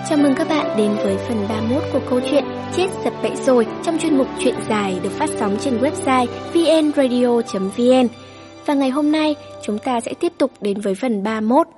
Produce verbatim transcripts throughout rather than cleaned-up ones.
Chào mừng các bạn đến với phần ba mươi mốt của câu chuyện Chết Sập Bẫy Rồi trong chuyên mục Chuyện Dài được phát sóng trên website vê en radio chấm vê en. Và ngày hôm nay chúng ta sẽ tiếp tục đến với phần ba mươi mốt.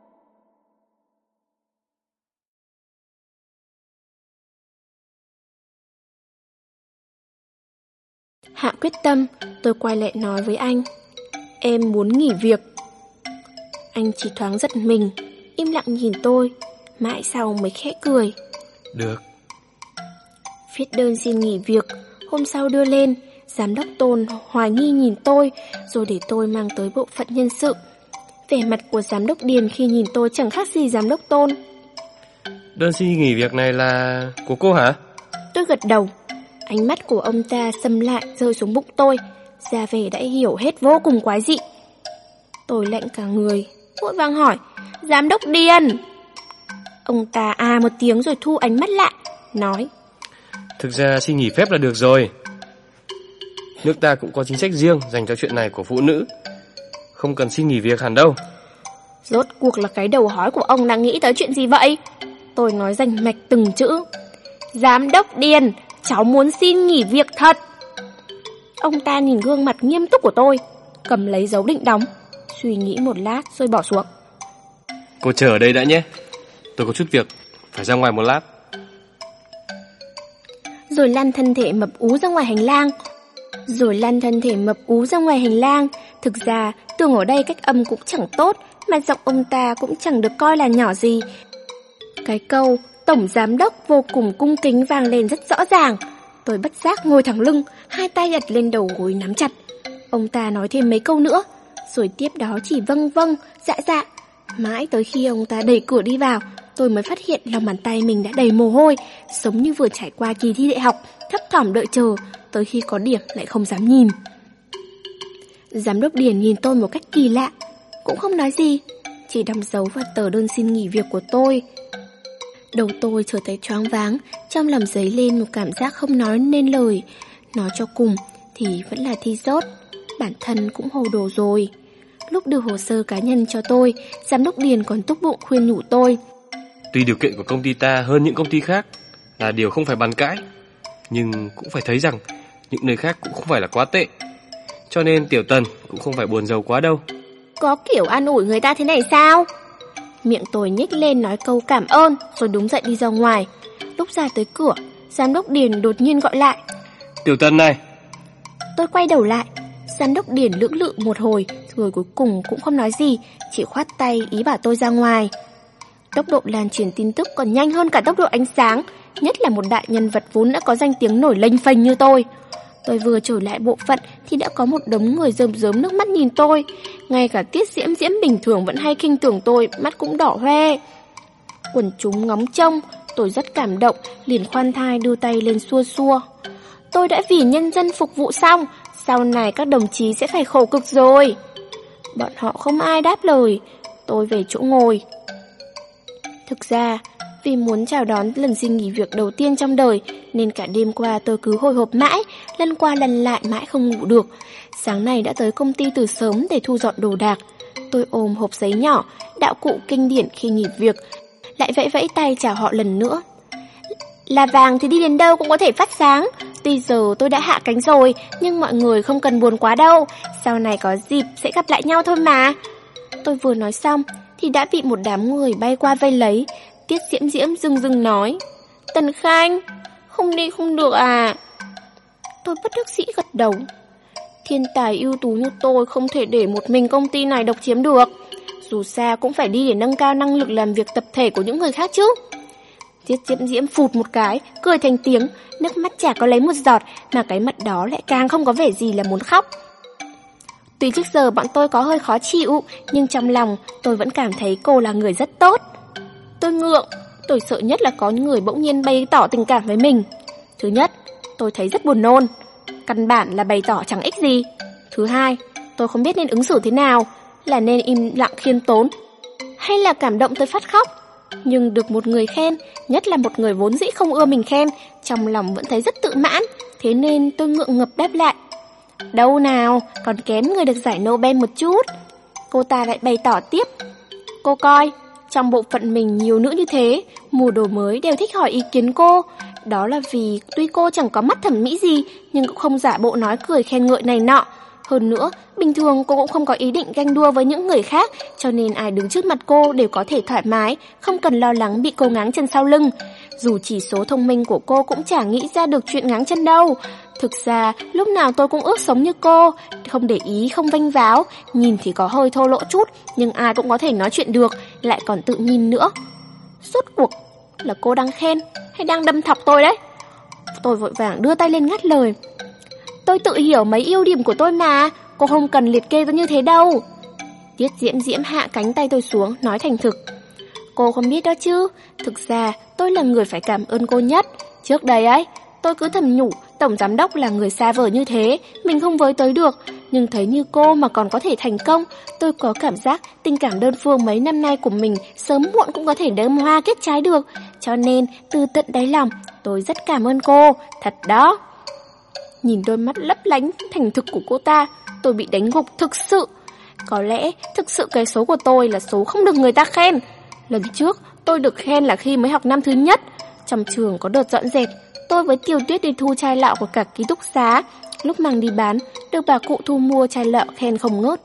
Hạ quyết tâm, tôi quay lại nói với anh: em muốn nghỉ việc. Anh chỉ thoáng giật mình, im lặng nhìn tôi, mãi sau mới khẽ cười. Được. Viết đơn xin nghỉ việc, hôm sau đưa lên, giám đốc Tôn hoài nghi nhìn tôi, rồi để tôi mang tới bộ phận nhân sự. Vẻ mặt của giám đốc Điền khi nhìn tôi chẳng khác gì giám đốc Tôn. Đơn xin nghỉ việc này là của cô hả? Tôi gật đầu. Ánh mắt của ông ta xâm lại rơi xuống bụng tôi, ra vẻ đã hiểu hết vô cùng quái dị. Tôi lạnh cả người, vội vàng hỏi: giám đốc Điền. Ông ta à một tiếng rồi thu ánh mắt lại, nói: thực ra xin nghỉ phép là được rồi. Nước ta cũng có chính sách riêng dành cho chuyện này của phụ nữ, không cần xin nghỉ việc hẳn đâu. Rốt cuộc là cái đầu hói của ông đang nghĩ tới chuyện gì vậy? Tôi nói rành mạch từng chữ: giám đốc Điền, cháu muốn xin nghỉ việc thật. Ông ta nhìn gương mặt nghiêm túc của tôi, cầm lấy dấu định đóng, suy nghĩ một lát rồi bỏ xuống. Cô chờ ở đây đã nhé, tôi có chút việc, phải ra ngoài một lát. Rồi lăn thân thể mập ú ra ngoài hành lang. Rồi lăn thân thể mập ú ra ngoài hành lang. Thực ra tưởng ở đây cách âm cũng chẳng tốt, mà giọng ông ta cũng chẳng được coi là nhỏ gì. Cái câu tổng giám đốc vô cùng cung kính vang lên rất rõ ràng. Tôi bất giác ngồi thẳng lưng, hai tay đặt lên đầu gối nắm chặt. Ông ta nói thêm mấy câu nữa, rồi tiếp đó chỉ vâng vâng, dạ dạ. Mãi tới khi ông ta đẩy cửa đi vào, tôi mới phát hiện lòng bàn tay mình đã đầy mồ hôi, giống như vừa trải qua kỳ thi đại học, thấp thỏm đợi chờ, tới khi có điểm lại không dám nhìn. Giám đốc Điền nhìn tôi một cách kỳ lạ, cũng không nói gì, chỉ đóng dấu vào tờ đơn xin nghỉ việc của tôi. Đầu tôi trở thấy choáng váng, trong lòng dấy lên một cảm giác không nói nên lời. Nói cho cùng thì vẫn là thi rớt, bản thân cũng hồ đồ rồi. Lúc đưa hồ sơ cá nhân cho tôi, giám đốc Điền còn túc bụng khuyên nhủ tôi: tuy điều kiện của công ty ta hơn những công ty khác là điều không phải bàn cãi, nhưng cũng phải thấy rằng những nơi khác cũng không phải là quá tệ, cho nên Tiểu Tần cũng không phải buồn rầu quá đâu. Có kiểu an ủi người ta thế này sao? Miệng tôi nhếch lên nói câu cảm ơn, rồi đứng dậy đi ra ngoài. Lúc ra tới cửa, giám đốc Điền đột nhiên gọi lại: Tiểu Tần này. Tôi quay đầu lại. Giám đốc Điền lưỡng lự một hồi, rồi cuối cùng cũng không nói gì, chỉ khoát tay ý bảo tôi ra ngoài. Tốc độ lan truyền tin tức còn nhanh hơn cả tốc độ ánh sáng, nhất là một đại nhân vật vốn đã có danh tiếng nổi lênh phênh như tôi. Tôi vừa trở lại bộ phận thì đã có một đống người rơm rớm nước mắt nhìn tôi. Ngay cả Tiết Diễm Diễm bình thường vẫn hay khinh thường tôi, mắt cũng đỏ hoe. Quần chúng ngóng trông, tôi rất cảm động, liền khoan thai đưa tay lên xua xua. Tôi đã vì nhân dân phục vụ xong, sau này các đồng chí sẽ phải khổ cực rồi. Bọn họ không ai đáp lời. Tôi về chỗ ngồi. Thực ra, vì muốn chào đón lần xin nghỉ việc đầu tiên trong đời, nên cả đêm qua tôi cứ hồi hộp mãi, lăn qua lăn lại mãi không ngủ được. Sáng nay đã tới công ty từ sớm để thu dọn đồ đạc. Tôi ôm hộp giấy nhỏ, đạo cụ kinh điển khi nghỉ việc, lại vẫy vẫy tay chào họ lần nữa. Là vàng thì đi đến đâu cũng có thể phát sáng. Tuy giờ tôi đã hạ cánh rồi, nhưng mọi người không cần buồn quá đâu, sau này có dịp sẽ gặp lại nhau thôi mà. Tôi vừa nói xong thì đã bị một đám người bay qua vây lấy. Tiết Diễm Diễm rưng rưng nói: Tần Khanh, không đi không được à? Tôi bất đắc dĩ gật đầu. Thiên tài ưu tú như tôi không thể để một mình công ty này độc chiếm được. Dù sao cũng phải đi để nâng cao năng lực làm việc tập thể của những người khác chứ. Tiết Diễm Diễm phụt một cái, cười thành tiếng, nước mắt chả có lấy một giọt, mà cái mặt đó lại càng không có vẻ gì là muốn khóc. Tuy trước giờ bọn tôi có hơi khó chịu, nhưng trong lòng tôi vẫn cảm thấy cô là người rất tốt. Tôi ngượng, tôi sợ nhất là có những người bỗng nhiên bày tỏ tình cảm với mình. Thứ nhất, tôi thấy rất buồn nôn, căn bản là bày tỏ chẳng ích gì. Thứ hai, tôi không biết nên ứng xử thế nào, là nên im lặng khiêm tốn, hay là cảm động tới phát khóc. Nhưng được một người khen, nhất là một người vốn dĩ không ưa mình khen, trong lòng vẫn thấy rất tự mãn, thế nên tôi ngượng ngập đáp lại: Đâu nào, còn kém người được giải Nobel một chút. Cô ta lại bày tỏ tiếp: Cô coi, trong bộ phận mình nhiều nữ như thế, mua đồ mới đều thích hỏi ý kiến cô. Đó là vì tuy cô chẳng có mắt thẩm mỹ gì, nhưng cũng không giả bộ nói cười khen ngợi này nọ. Hơn nữa, bình thường cô cũng không có ý định ganh đua với những người khác, cho nên ai đứng trước mặt cô đều có thể thoải mái, không cần lo lắng bị cô ngáng chân sau lưng. Dù chỉ số thông minh của cô cũng chả nghĩ ra được chuyện ngáng chân đâu. Thực ra, lúc nào tôi cũng ước sống như cô, không để ý, không vênh váo, nhìn thì có hơi thô lỗ chút, nhưng ai cũng có thể nói chuyện được, lại còn tự nhìn nữa. Rốt cuộc là cô đang khen hay đang đâm thọc tôi đấy? Tôi vội vàng đưa tay lên ngắt lời. Tôi tự hiểu mấy ưu điểm của tôi mà, cô không cần liệt kê ra như thế đâu. Tiết Diễm Diễm hạ cánh tay tôi xuống, nói thành thực. Cô không biết đó chứ, thực ra tôi là người phải cảm ơn cô nhất. Trước đây ấy, tôi cứ thầm nhủ tổng giám đốc là người xa vời như thế, mình không với tới được. Nhưng thấy như cô mà còn có thể thành công, tôi có cảm giác tình cảm đơn phương mấy năm nay của mình sớm muộn cũng có thể đơm hoa kết trái được. Cho nên, từ tận đáy lòng, tôi rất cảm ơn cô, thật đó. Nhìn đôi mắt lấp lánh thành thực của cô ta, tôi bị đánh gục thực sự. Có lẽ thực sự cái số của tôi là số không được người ta khen. Lần trước tôi được khen là khi mới học năm thứ nhất. Trong trường có đợt dọn dẹp, tôi với Tiêu Tuyết đi thu chai lọ của cả ký túc xá. Lúc mang đi bán, được bà cụ thu mua chai lọ khen không ngớt.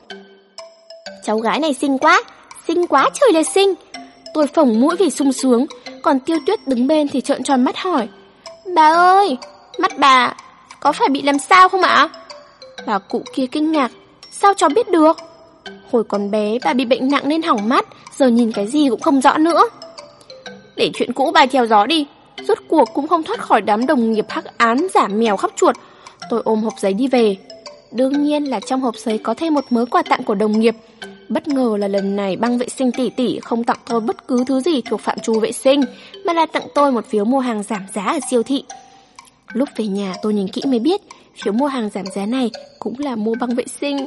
Cháu gái này xinh quá, xinh quá trời là xinh. Tôi phồng mũi vì sung sướng, còn Tiêu Tuyết đứng bên thì trợn tròn mắt hỏi. Bà ơi, mắt bà có phải bị làm sao không ạ? Bà cụ kia kinh ngạc, sao cháu biết được? Hồi còn bé bà bị bệnh nặng nên hỏng mắt, giờ nhìn cái gì cũng không rõ nữa. Để chuyện cũ bay theo gió đi, rốt cuộc cũng không thoát khỏi đám đồng nghiệp hắc án giả mèo khắp chuột. Tôi ôm hộp giấy đi về. Đương nhiên là trong hộp giấy có thêm một mớ quà tặng của đồng nghiệp. Bất ngờ là lần này băng vệ sinh tỷ tỷ không tặng tôi bất cứ thứ gì thuộc phạm trù vệ sinh, mà là tặng tôi một phiếu mua hàng giảm giá ở siêu thị. Lúc về nhà tôi nhìn kỹ mới biết phiếu mua hàng giảm giá này cũng là mua băng vệ sinh.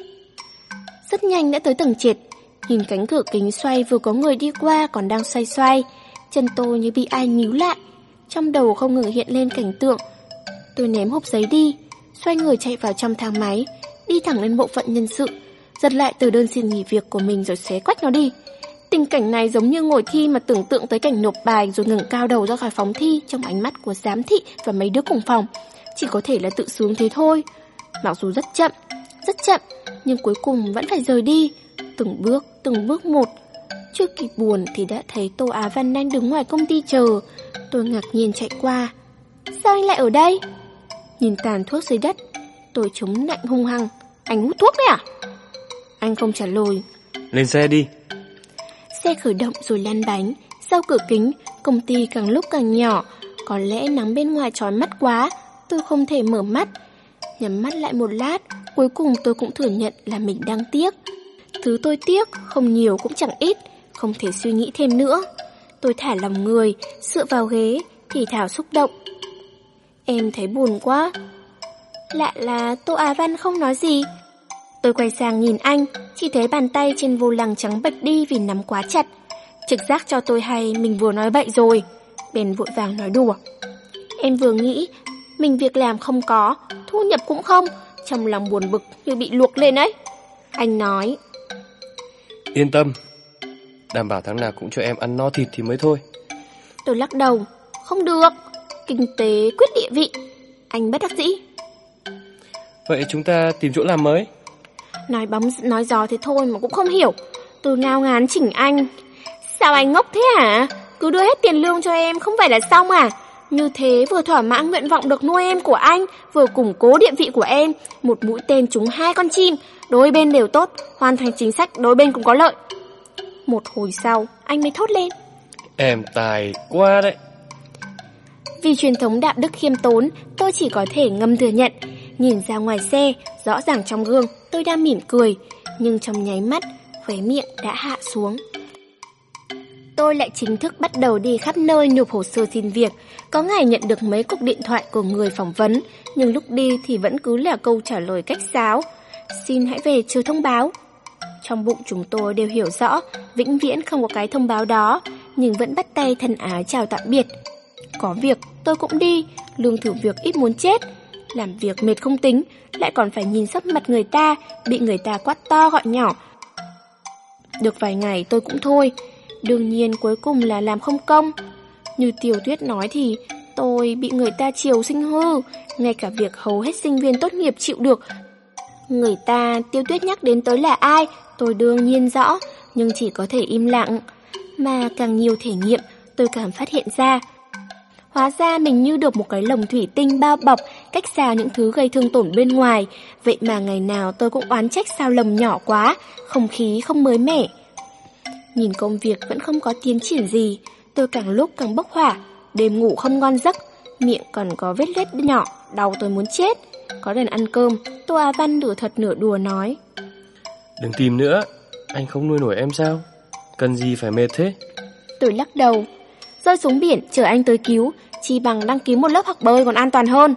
Rất nhanh đã tới tầng trệt. Nhìn cánh cửa kính xoay vừa có người đi qua còn đang xoay xoay. Chân tôi như bị ai níu lại. Trong đầu không ngừng hiện lên cảnh tượng. Tôi ném hộp giấy đi, xoay người chạy vào trong thang máy, đi thẳng lên bộ phận nhân sự, giật lại từ đơn xin nghỉ việc của mình rồi xé quách nó đi. Tình cảnh này giống như ngồi thi mà tưởng tượng tới cảnh nộp bài rồi ngẩng cao đầu ra khỏi phòng thi trong ánh mắt của giám thị và mấy đứa cùng phòng. Chỉ có thể là tự sướng thế thôi. Mặc dù rất chậm, rất chậm, nhưng cuối cùng vẫn phải rời đi. Từng bước, từng bước một. Chưa kịp buồn thì đã thấy Tô Á Văn đang đứng ngoài công ty chờ. Tôi ngạc nhiên chạy qua. Sao anh lại ở đây? Nhìn tàn thuốc dưới đất, tôi chống nạnh hung hăng. Anh hút thuốc đấy à? Anh không trả lời. Lên xe đi. Xe khởi động rồi lăn bánh. Sau cửa kính, công ty càng lúc càng nhỏ. Có lẽ nắng bên ngoài chói mắt quá, tôi không thể mở mắt. Nhắm mắt lại một lát, cuối cùng tôi cũng thừa nhận là mình đang tiếc. Thứ tôi tiếc, không nhiều cũng chẳng ít, không thể suy nghĩ thêm nữa. Tôi thả lòng người, dựa vào ghế, thì thào xúc động. Em thấy buồn quá. Lạ là Tô Á Văn không nói gì. Tôi quay sang nhìn anh, chỉ thấy bàn tay trên vô lăng trắng bệch đi vì nắm quá chặt. Trực giác cho tôi hay mình vừa nói bậy rồi. Bèn vội vàng nói đùa. Em vừa nghĩ mình việc làm không có, thu nhập cũng không, trong lòng buồn bực như bị luộc lên ấy. Anh nói. Yên tâm, đảm bảo tháng nào cũng cho em ăn no thịt thì mới thôi. Tôi lắc đầu. Không được, kinh tế quyết địa vị. Anh bất đắc dĩ. Vậy chúng ta tìm chỗ làm mới. Nói bóng nói gió thế thôi mà cũng không hiểu. Tôi ngao ngán chỉnh anh. Sao anh ngốc thế hả? Cứ đưa hết tiền lương cho em không phải là xong à? Như thế vừa thỏa mãn nguyện vọng được nuôi em của anh, vừa củng cố địa vị của em. Một mũi tên trúng hai con chim, đôi bên đều tốt, hoàn thành chính sách đôi bên cũng có lợi. Một hồi sau, anh mới thốt lên. Em tài quá đấy. Vì truyền thống đạo đức khiêm tốn, tôi chỉ có thể ngầm thừa nhận. Nhìn ra ngoài xe, rõ ràng trong gương, tôi đang mỉm cười, nhưng trong nháy mắt, khóe miệng đã hạ xuống. Tôi lại chính thức bắt đầu đi khắp nơi nộp hồ sơ xin việc. Có ngày nhận được mấy cuộc điện thoại của người phỏng vấn, nhưng lúc đi thì vẫn cứ là câu trả lời cách sáo. Xin hãy về chờ thông báo. Trong bụng chúng tôi đều hiểu rõ, vĩnh viễn không có cái thông báo đó, nhưng vẫn bắt tay thân ái chào tạm biệt. Có việc tôi cũng đi, lương thử việc ít muốn chết. Làm việc mệt không tính, lại còn phải nhìn sắc mặt người ta, bị người ta quát to gọi nhỏ. Được vài ngày tôi cũng thôi. Đương nhiên cuối cùng là làm không công. Như Tiểu Tuyết nói thì tôi bị người ta chiều sinh hư, ngay cả việc hầu hết sinh viên tốt nghiệp chịu được. Người ta Tiêu Tuyết nhắc đến tới là ai, tôi đương nhiên rõ, nhưng chỉ có thể im lặng. Mà càng nhiều thể nghiệm, tôi càng phát hiện ra. Hóa ra mình như được một cái lồng thủy tinh bao bọc, cách xa những thứ gây thương tổn bên ngoài. Vậy mà ngày nào tôi cũng oán trách sao lồng nhỏ quá, không khí không mới mẻ. Nhìn công việc vẫn không có tiến triển gì, tôi càng lúc càng bốc hỏa, đêm ngủ không ngon giấc, miệng còn có vết loét nhỏ, đau tôi muốn chết. Có lần ăn cơm, Tô Á Văn nửa thật nửa đùa nói: Đừng tìm nữa, anh không nuôi nổi em sao? Cần gì phải mệt thế? Tôi lắc đầu: Rơi xuống biển chờ anh tới cứu, chi bằng đăng ký một lớp học bơi còn an toàn hơn.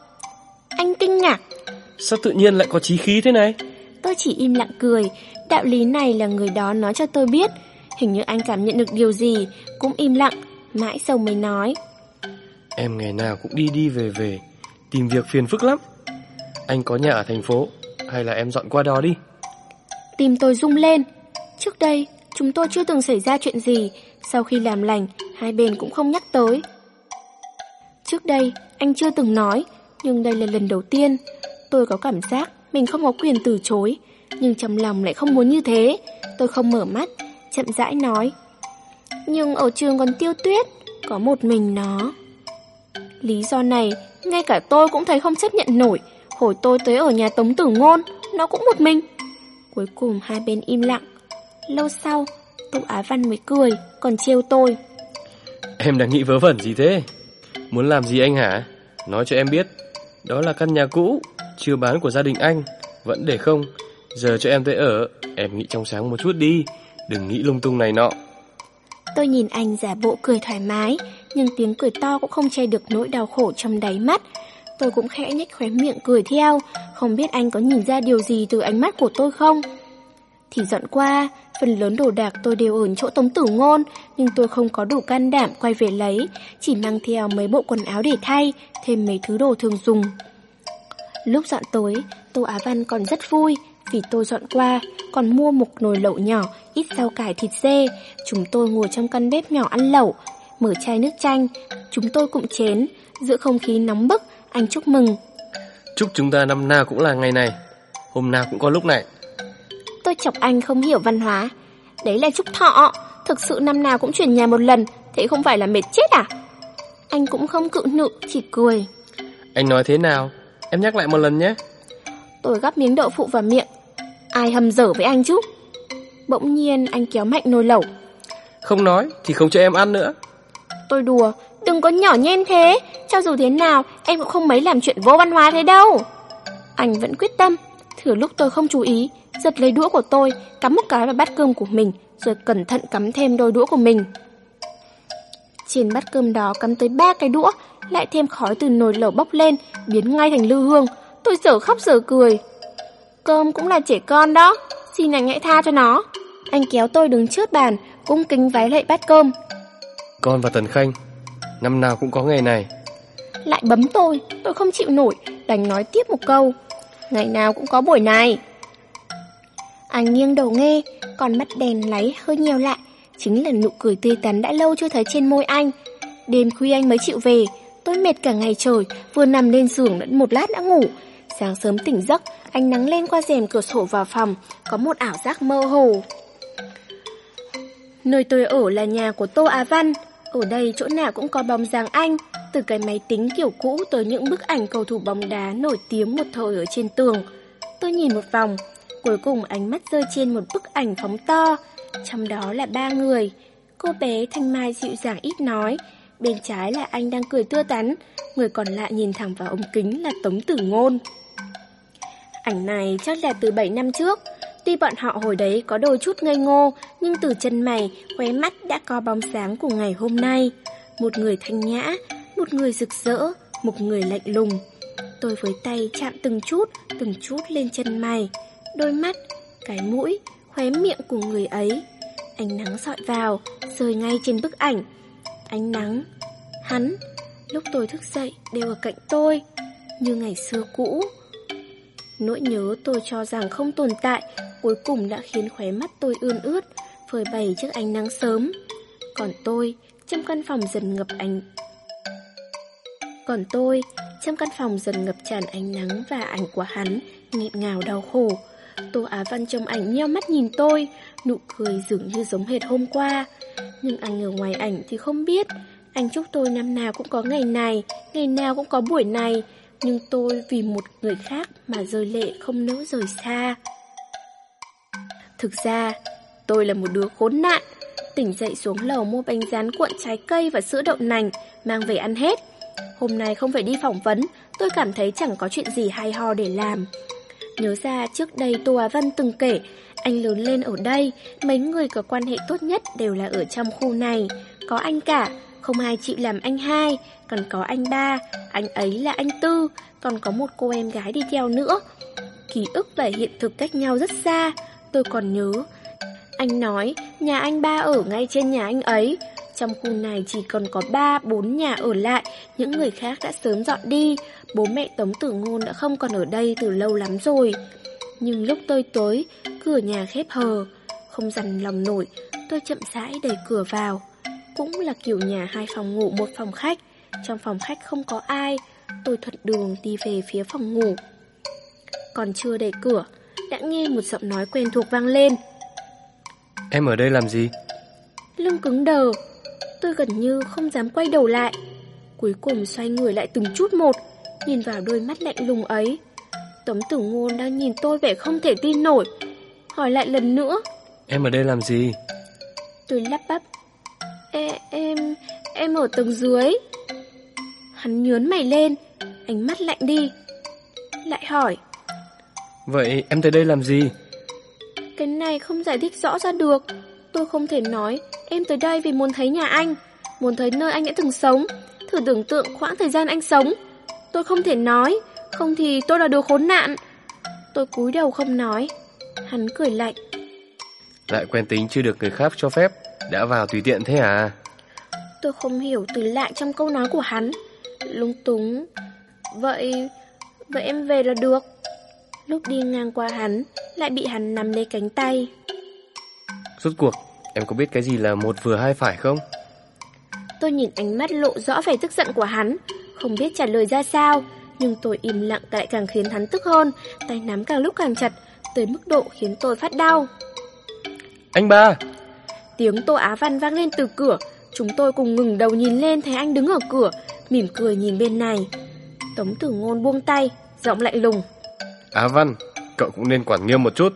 Anh kinh ngạc: Sao tự nhiên lại có chí khí thế này? Tôi chỉ im lặng cười. Đạo lý này là người đó nói cho tôi biết. Hình như anh cảm nhận được điều gì, cũng im lặng. Mãi sau mới nói: Em ngày nào cũng đi đi về về, tìm việc phiền phức lắm. Anh có nhà ở thành phố, hay là em dọn qua đó đi? Tim tôi rung lên. Trước đây chúng tôi chưa từng xảy ra chuyện gì. Sau khi làm lành, hai bên cũng không nhắc tới. Trước đây anh chưa từng nói, nhưng đây là lần đầu tiên. Tôi có cảm giác mình không có quyền từ chối, nhưng trong lòng lại không muốn như thế. Tôi không mở mắt, chậm rãi nói: Nhưng ở trường còn Tiêu Tuyết, có một mình nó. Lý do này ngay cả tôi cũng thấy không chấp nhận nổi. Hồi tôi tới ở nhà Tống Tử Ngôn, nó cũng một mình. Cuối cùng hai bên im lặng. Lâu sau Tô Á Văn mới cười, còn trêu tôi: Em đang nghĩ vớ vẩn gì thế? Muốn làm gì anh hả? Nói cho em biết. Đó là căn nhà cũ, chưa bán của gia đình anh, vẫn để không. Giờ cho em tới ở, em nghĩ trong sáng một chút đi, đừng nghĩ lung tung này nọ. Tôi nhìn anh giả bộ cười thoải mái, nhưng tiếng cười to cũng không che được nỗi đau khổ trong đáy mắt. Tôi cũng khẽ nhếch khóe miệng cười theo, không biết anh có nhìn ra điều gì từ ánh mắt của tôi không. Thì dọn qua, phần lớn đồ đạc tôi đều ở chỗ Tống Tử Ngôn, nhưng tôi không có đủ can đảm quay về lấy, chỉ mang theo mấy bộ quần áo để thay, thêm mấy thứ đồ thường dùng. Lúc dọn tối, Tô Á Văn còn rất vui, vì tôi dọn qua, còn mua một nồi lẩu nhỏ, ít rau cải thịt dê. Chúng tôi ngồi trong căn bếp nhỏ ăn lẩu, mở chai nước chanh, chúng tôi cụm chén, giữa không khí nóng bức, anh chúc mừng: Chúc chúng ta năm nào cũng là ngày này, hôm nào cũng có lúc này. Tôi chọc anh không hiểu văn hóa: Đấy là chúc thọ, thực sự năm nào cũng chuyển nhà một lần, thế không phải là mệt chết à? Anh cũng không cự nự, chỉ cười: Anh nói thế nào? Em nhắc lại một lần nhé. Tôi gắp miếng đậu phụ vào miệng. Ai hầm dở với anh chứ? Bỗng nhiên anh kéo mạnh nồi lẩu. Không nói thì không cho em ăn nữa. Tôi đùa: Đừng có nhỏ nhen thế, cho dù thế nào em cũng không mấy làm chuyện vô văn hóa thế đâu. Anh vẫn quyết tâm. Thừa lúc tôi không chú ý, giật lấy đũa của tôi, cắm một cái vào bát cơm của mình, rồi cẩn thận cắm thêm đôi đũa của mình. Trên bát cơm đó cắm tới ba cái đũa, lại thêm khói từ nồi lẩu bốc lên, biến ngay thành lư hương. Tôi dở khóc dở cười. Cơm cũng là trẻ con đó, xin anh hãy tha cho nó. Anh kéo tôi đứng trước bàn, cung kính vái lạy bát cơm. Con và Tần Khanh, năm nào cũng có ngày này. Lại bấm tôi, tôi không chịu nổi, đành nói tiếp một câu: Ngày nào cũng có buổi này. Anh nghiêng đầu nghe, còn mắt đèn láy hơi nheo lại, chính là nụ cười tươi tắn đã lâu chưa thấy trên môi anh. Đêm khuya anh mới chịu về, tôi mệt cả ngày trời, vừa nằm lên giường đã một lát đã ngủ. Sáng sớm tỉnh giấc, ánh nắng lên qua rèm cửa sổ vào phòng, có một ảo giác mơ hồ. Nơi tôi ở là nhà của Tô Á Văn. Ở đây chỗ nào cũng có bóng dáng anh, từ cái máy tính kiểu cũ tới những bức ảnh cầu thủ bóng đá nổi tiếng một thời ở trên tường. Tôi nhìn một vòng, cuối cùng ánh mắt rơi trên một bức ảnh phóng to. Trong đó là ba người. Cô bé thanh mai dịu dàng ít nói, bên trái là anh đang cười tươi tắn, người còn lại nhìn thẳng vào ống kính là Tống Tử Ngôn. Ảnh này chắc là từ bảy năm trước. Tuy bọn họ hồi đấy có đôi chút ngây ngô, nhưng từ chân mày, khóe mắt đã có bóng sáng của ngày hôm nay. Một người thanh nhã, một người rực rỡ, một người lạnh lùng. Tôi với tay chạm từng chút, từng chút lên chân mày, đôi mắt, cái mũi, khóe miệng của người ấy. Ánh nắng dọi vào, rơi ngay trên bức ảnh. Ánh nắng, hắn, lúc tôi thức dậy đều ở cạnh tôi, như ngày xưa cũ. Nỗi nhớ tôi cho rằng không tồn tại, cuối cùng đã khiến khóe mắt tôi ươn ướt. phơi bày trước ánh nắng sớm. Còn tôi, trong căn phòng dần ngập ánh Còn tôi, trong căn phòng dần ngập tràn ánh nắng và ảnh của hắn, nghẹn ngào đau khổ. Tô Á Văn trong ảnh nheo mắt nhìn tôi, nụ cười dường như giống hệt hôm qua. Nhưng anh ở ngoài ảnh thì không biết. Anh chúc tôi năm nào cũng có ngày này, ngày nào cũng có buổi này. Nhưng tôi vì một người khác mà rơi lệ không nỡ rời xa. Thực ra, tôi là một đứa khốn nạn. Tỉnh dậy xuống lầu mua bánh rán cuộn trái cây và sữa đậu nành, mang về ăn hết. Hôm nay không phải đi phỏng vấn, tôi cảm thấy chẳng có chuyện gì hay ho để làm. Nhớ ra trước đây Tô Á Văn từng kể, anh lớn lên ở đây, mấy người có quan hệ tốt nhất đều là ở trong khu này. Có anh cả, không ai chịu làm anh hai, còn có anh ba, anh ấy là anh tư, còn có một cô em gái đi theo nữa. Ký ức và hiện thực cách nhau rất xa, tôi còn nhớ. Anh nói nhà anh ba ở ngay trên nhà anh ấy. Trong khu này chỉ còn có ba, bốn nhà ở lại, những người khác đã sớm dọn đi. Bố mẹ Tống Tử Ngôn đã không còn ở đây từ lâu lắm rồi. Nhưng lúc tôi tới, cửa nhà khép hờ. Không dằn lòng nổi, tôi chậm rãi đẩy cửa vào. Cũng là kiểu nhà hai phòng ngủ một phòng khách. Trong phòng khách không có ai. Tôi thuận đường đi về phía phòng ngủ. Còn chưa đẩy cửa, đã nghe một giọng nói quen thuộc vang lên. Em ở đây làm gì? Lưng cứng đờ, tôi gần như không dám quay đầu lại. Cuối cùng xoay người lại từng chút một, nhìn vào đôi mắt lạnh lùng ấy. Tống Tử Ngôn đang nhìn tôi vẻ không thể tin nổi. Hỏi lại lần nữa. Em ở đây làm gì? Tôi lắp bắp. E, em, em ở tầng dưới. Hắn nhớn mày lên, ánh mắt lạnh đi. Lại hỏi. Vậy em tới đây làm gì? Cái này không giải thích rõ ra được. Tôi không thể nói em tới đây vì muốn thấy nhà anh, muốn thấy nơi anh đã từng sống, thử tưởng tượng quãng thời gian anh sống. Tôi không thể nói, không thì tôi là đứa khốn nạn. Tôi cúi đầu không nói. Hắn cười lạnh. Lại quen tính chưa được người khác cho phép, đã vào tùy tiện thế à? Tôi không hiểu từ lại trong câu nói của hắn. Lung túng. Vậy, vậy em về là được. Lúc đi ngang qua hắn, lại bị hắn nắm lấy cánh tay. Rốt cuộc, em có biết cái gì là một vừa hai phải không? Tôi nhìn ánh mắt lộ rõ vẻ tức giận của hắn, không biết trả lời ra sao. Nhưng tôi im lặng lại càng khiến hắn tức hơn. Tay nắm càng lúc càng chặt, tới mức độ khiến tôi phát đau. Anh ba! Tiếng Tô Á Văn vang lên từ cửa. Chúng tôi cùng ngừng đầu nhìn lên, thấy anh đứng ở cửa, mỉm cười nhìn bên này. Tống Tử Ngôn buông tay, giọng lạnh lùng. Á Văn, cậu cũng nên quản nghiêm một chút.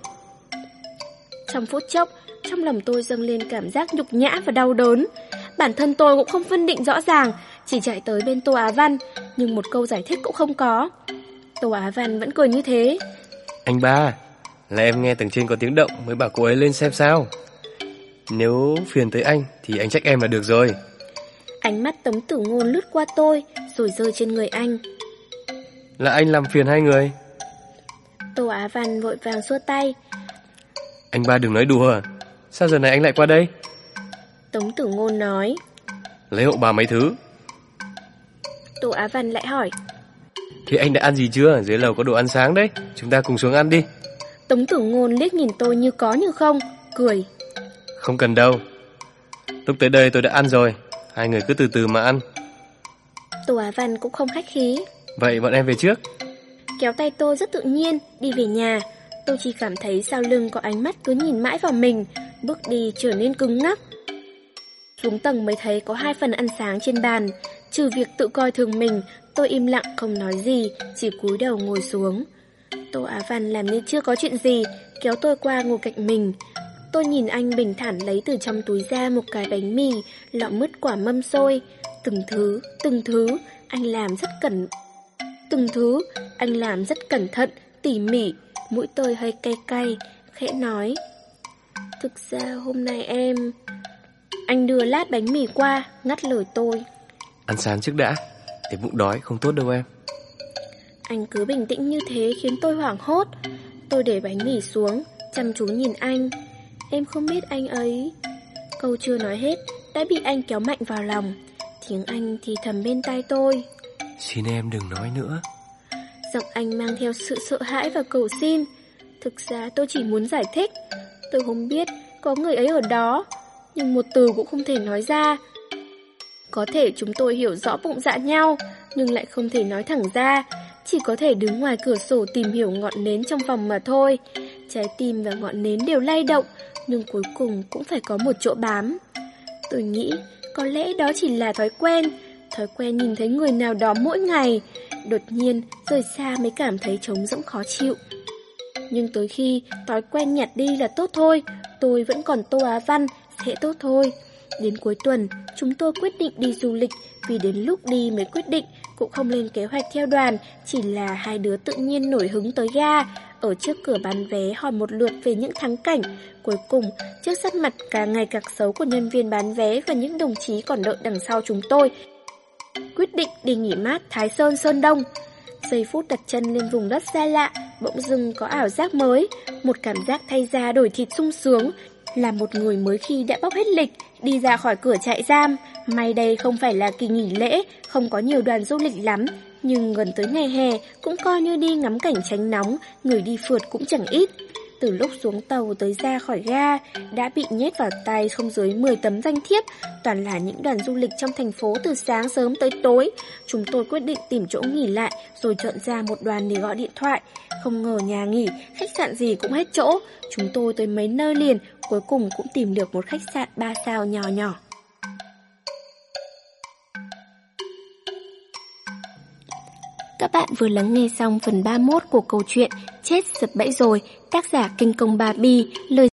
Trong phút chốc, trong lòng tôi dâng lên cảm giác nhục nhã và đau đớn. Bản thân tôi cũng không phân định rõ ràng, chỉ chạy tới bên Tô Á Văn, nhưng một câu giải thích cũng không có. Tô Á Văn vẫn cười như thế. Anh ba, là em nghe tầng trên có tiếng động mới bảo cô ấy lên xem sao. Nếu phiền tới anh thì anh trách em là được rồi. Ánh mắt Tống Tử Ngôn lướt qua tôi, rồi rơi trên người anh. Là anh làm phiền hai người. Tô Á Văn vội vàng xua tay. Anh ba đừng nói đùa, sao giờ này anh lại qua đây? Tống Tử Ngôn nói. Lấy hộ bà mấy thứ. Tô Á Văn lại hỏi. Thì anh đã ăn gì chưa? Dưới lầu có đồ ăn sáng đấy, chúng ta cùng xuống ăn đi. Tống Tử Ngôn liếc nhìn tôi như có như không, cười. Không cần đâu, lúc tới đây tôi đã ăn rồi, hai người cứ từ từ mà ăn. Tô Á Văn cũng không khách khí. Vậy bọn em về trước. Kéo tay tôi rất tự nhiên, đi về nhà. Tôi chỉ cảm thấy sau lưng có ánh mắt cứ nhìn mãi vào mình, bước đi trở nên cứng ngắc. Xuống tầng mới thấy có hai phần ăn sáng trên bàn. Trừ việc tự coi thường mình, tôi im lặng không nói gì, chỉ cúi đầu ngồi xuống. Tô Á Văn làm như chưa có chuyện gì, kéo tôi qua ngồi cạnh mình. Tôi nhìn anh bình thản lấy từ trong túi ra một cái bánh mì, lọ mứt quả mâm xôi. Từng thứ, từng thứ, anh làm rất cẩn Từng thứ, anh làm rất cẩn thận, tỉ mỉ. Mũi tôi hơi cay cay, khẽ nói. Thực ra hôm nay em... Anh đưa lát bánh mì qua, ngắt lời tôi. Ăn sáng trước đã, để bụng đói không tốt đâu em. Anh cứ bình tĩnh như thế khiến tôi hoảng hốt. Tôi để bánh mì xuống, chăm chú nhìn anh. Em không biết anh ấy... Câu chưa nói hết, đã bị anh kéo mạnh vào lòng. Tiếng anh thì thầm bên tai tôi. Xin em đừng nói nữa. Giọng anh mang theo sự sợ hãi và cầu xin. Thực ra tôi chỉ muốn giải thích. Tôi không biết có người ấy ở đó, nhưng một từ cũng không thể nói ra. Có thể chúng tôi hiểu rõ bụng dạ nhau, nhưng lại không thể nói thẳng ra, chỉ có thể đứng ngoài cửa sổ tìm hiểu ngọn nến trong phòng mà thôi. Trái tim và ngọn nến đều lay động, nhưng cuối cùng cũng phải có một chỗ bám. Tôi nghĩ có lẽ đó chỉ là thói quen, thói quen nhìn thấy người nào đó mỗi ngày. Đột nhiên rời xa mới cảm thấy trống rỗng khó chịu. Nhưng tới khi thói quen nhạt đi là tốt thôi, tôi vẫn còn Tô Á Văn, sẽ tốt thôi. Đến cuối tuần, chúng tôi quyết định đi du lịch, vì đến lúc đi mới quyết định, cũng không lên kế hoạch theo đoàn, chỉ là hai đứa tự nhiên nổi hứng tới ga, ở trước cửa bán vé hỏi một lượt về những thắng cảnh. Cuối cùng, trước sắc mặt càng ngày càng xấu của nhân viên bán vé và những đồng chí còn đợi đằng sau chúng tôi, quyết định đi nghỉ mát Thái Sơn Sơn Đông. Giây phút đặt chân lên vùng đất xa lạ, bỗng dưng có ảo giác mới, một cảm giác thay da đổi thịt sung sướng, là một người mới khi đã bóc hết lịch, đi ra khỏi cửa trại giam. May đây không phải là kỳ nghỉ lễ, không có nhiều đoàn du lịch lắm, nhưng gần tới ngày hè cũng coi như đi ngắm cảnh tránh nóng, người đi phượt cũng chẳng ít. Từ lúc xuống tàu tới ra khỏi ga, đã bị nhét vào tay không dưới mười tấm danh thiếp, toàn là những đoàn du lịch trong thành phố từ sáng sớm tới tối. Chúng tôi quyết định tìm chỗ nghỉ lại, rồi chọn ra một đoàn để gọi điện thoại. Không ngờ nhà nghỉ, khách sạn gì cũng hết chỗ. Chúng tôi tới mấy nơi liền, cuối cùng cũng tìm được một khách sạn ba sao nhỏ nhỏ. Các bạn vừa lắng nghe xong phần ba mươi mốt của câu chuyện Chết sập bẫy rồi, tác giả Kinh Công Ba Bi, lời